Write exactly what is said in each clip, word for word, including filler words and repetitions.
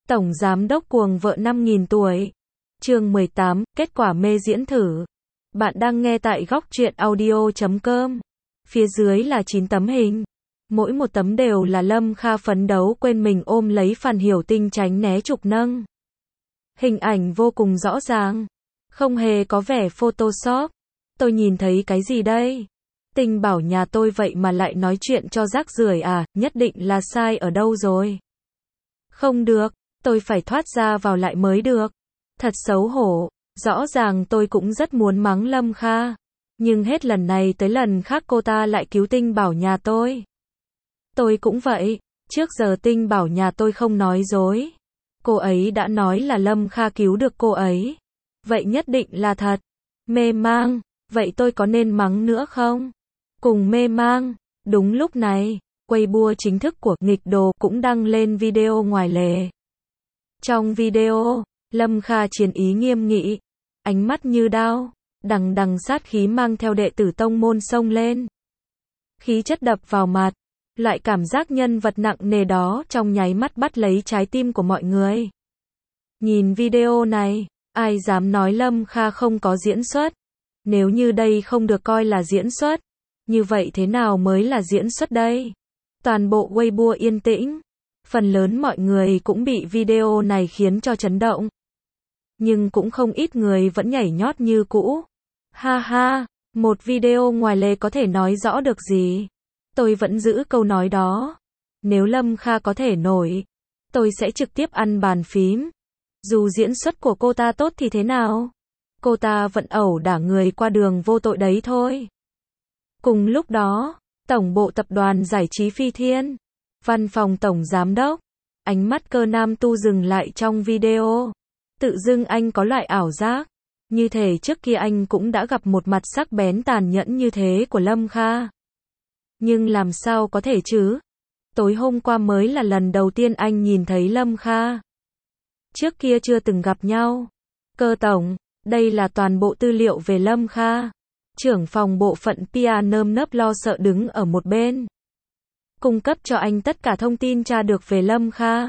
Tổng giám đốc cuồng vợ năm nghìn tuổi. Chương mười tám, kết quả mê diễn thử. Bạn đang nghe tại góc truyện audio chấm com. Phía dưới là chín tấm hình. Mỗi một tấm đều là Lâm Kha phấn đấu quên mình ôm lấy Phan Hiểu Tinh tránh né trục nâng. Hình ảnh vô cùng rõ ràng. Không hề có vẻ Photoshop. Tôi nhìn thấy cái gì đây? Tinh bảo nhà tôi vậy mà lại nói chuyện cho rác rưởi à, nhất định là sai ở đâu rồi. Không được, tôi phải thoát ra vào lại mới được. Thật xấu hổ, rõ ràng tôi cũng rất muốn mắng Lâm Kha. Nhưng hết lần này tới lần khác cô ta lại cứu Tinh bảo nhà tôi. Tôi cũng vậy, trước giờ Tinh bảo nhà tôi không nói dối. Cô ấy đã nói là Lâm Kha cứu được cô ấy. Vậy nhất định là thật. Mê mang, vậy tôi có nên mắng nữa không? Cùng mê mang, đúng lúc này, Weibo chính thức của nghịch đồ cũng đăng lên video ngoài lề. Trong video, Lâm Kha chiến ý nghiêm nghị, ánh mắt như đao, đằng đằng sát khí mang theo đệ tử tông môn xông lên. Khí chất đập vào mặt, loại cảm giác nhân vật nặng nề đó trong nháy mắt bắt lấy trái tim của mọi người. Nhìn video này, ai dám nói Lâm Kha không có diễn xuất? Nếu như đây không được coi là diễn xuất, như vậy thế nào mới là diễn xuất đây? Toàn bộ Weibo yên tĩnh. Phần lớn mọi người cũng bị video này khiến cho chấn động. Nhưng cũng không ít người vẫn nhảy nhót như cũ. Ha ha, một video ngoài lề có thể nói rõ được gì? Tôi vẫn giữ câu nói đó. Nếu Lâm Kha có thể nổi, tôi sẽ trực tiếp ăn bàn phím. Dù diễn xuất của cô ta tốt thì thế nào? Cô ta vẫn ẩu đả người qua đường vô tội đấy thôi. Cùng lúc đó, Tổng bộ tập đoàn giải trí Phi Thiên, văn phòng tổng giám đốc, ánh mắt Cơ Nam Tu dừng lại trong video. Tự dưng anh có loại ảo giác, như thể trước kia anh cũng đã gặp một mặt sắc bén tàn nhẫn như thế của Lâm Kha. Nhưng làm sao có thể chứ? Tối hôm qua mới là lần đầu tiên anh nhìn thấy Lâm Kha. Trước kia chưa từng gặp nhau. Cơ tổng, đây là toàn bộ tư liệu về Lâm Kha. Trưởng phòng bộ phận pê e nơm nớp lo sợ đứng ở một bên. Cung cấp cho anh tất cả thông tin tra được về Lâm Kha.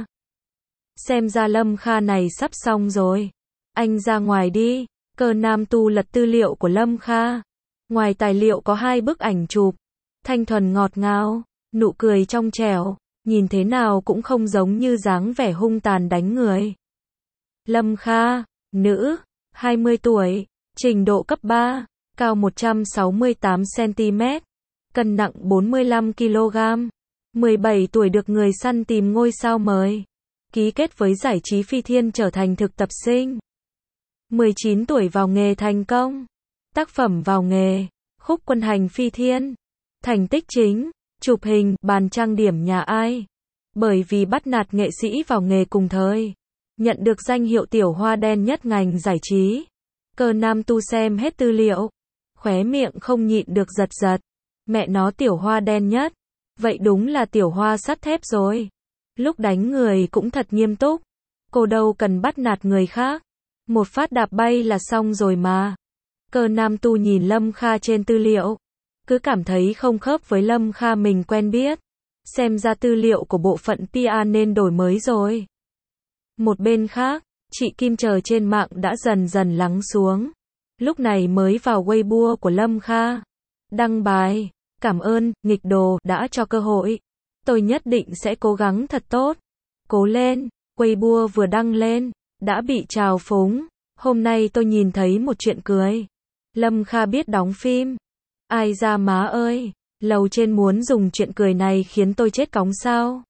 Xem ra Lâm Kha này sắp xong rồi. Anh ra ngoài đi. Cơ Nam Tu lật tư liệu của Lâm Kha. Ngoài tài liệu có hai bức ảnh chụp. Thanh thuần ngọt ngào, nụ cười trong trẻo, nhìn thế nào cũng không giống như dáng vẻ hung tàn đánh người. Lâm Kha, nữ, hai mươi tuổi, trình độ cấp ba, cao một trăm sáu mươi tám xăng-ti-mét, cân nặng bốn mươi lăm ki lô gam, mười bảy tuổi được người săn tìm ngôi sao mời, ký kết với giải trí Phi Thiên trở thành thực tập sinh. mười chín tuổi vào nghề thành công, tác phẩm vào nghề, Khúc Quân Hành Phi Thiên, thành tích chính, chụp hình, bàn trang điểm nhà ai. Bởi vì bắt nạt nghệ sĩ vào nghề cùng thời, nhận được danh hiệu tiểu hoa đen nhất ngành giải trí. Cơ Nam Tu xem hết tư liệu, khóe miệng không nhịn được giật giật. Mẹ nó tiểu hoa đen nhất, vậy đúng là tiểu hoa sắt thép rồi. Lúc đánh người cũng thật nghiêm túc, cô đâu cần bắt nạt người khác, một phát đạp bay là xong rồi mà. Cơ Nam Tu nhìn Lâm Kha trên tư liệu, cứ cảm thấy không khớp với Lâm Kha mình quen biết. Xem ra tư liệu của bộ phận pê e nên đổi mới rồi. Một bên khác, chị Kim chờ trên mạng đã dần dần lắng xuống. Lúc này mới vào Weibo của Lâm Kha. Đăng bài, cảm ơn, nghịch đồ, đã cho cơ hội. Tôi nhất định sẽ cố gắng thật tốt. Cố lên, Weibo vừa đăng lên, đã bị trào phúng. Hôm nay tôi nhìn thấy một chuyện cười. Lâm Kha biết đóng phim. Ai ra má ơi, lầu trên muốn dùng chuyện cười này khiến tôi chết cóng sao?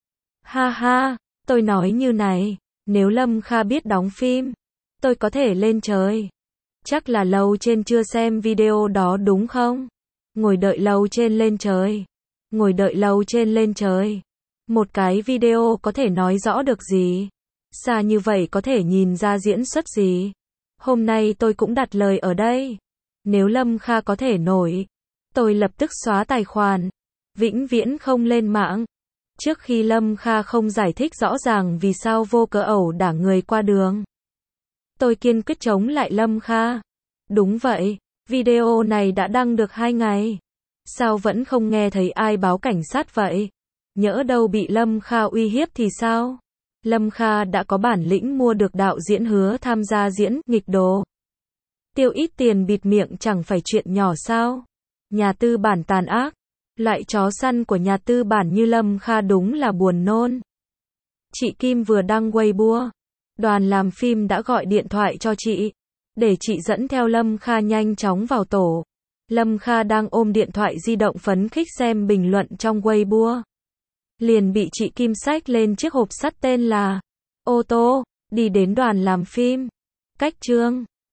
Ha ha, tôi nói như này, nếu Lâm Kha biết đóng phim, tôi có thể lên trời. Chắc là lầu trên chưa xem video đó đúng không? Ngồi đợi lầu trên lên trời. Ngồi đợi lầu trên lên trời. Một cái video có thể nói rõ được gì? Xa như vậy có thể nhìn ra diễn xuất gì? Hôm nay tôi cũng đặt lời ở đây. Nếu Lâm Kha có thể nổi, tôi lập tức xóa tài khoản, vĩnh viễn không lên mạng. Trước khi Lâm Kha không giải thích rõ ràng vì sao vô cớ ẩu đả người qua đường, tôi kiên quyết chống lại Lâm Kha. Đúng vậy, video này đã đăng được hai ngày. Sao vẫn không nghe thấy ai báo cảnh sát vậy? Nhỡ đâu bị Lâm Kha uy hiếp thì sao? Lâm Kha đã có bản lĩnh mua được đạo diễn Hứa tham gia diễn nghịch đồ. Tiêu ít tiền bịt miệng chẳng phải chuyện nhỏ sao? Nhà tư bản tàn ác. Loại chó săn của nhà tư bản như Lâm Kha đúng là buồn nôn. Chị Kim vừa đăng Weibo. Đoàn làm phim đã gọi điện thoại cho chị, để chị dẫn theo Lâm Kha nhanh chóng vào tổ. Lâm Kha đang ôm điện thoại di động phấn khích xem bình luận trong Weibo. Liền bị chị Kim xách lên chiếc hộp sắt tên là ô tô, đi đến đoàn làm phim. Cách chương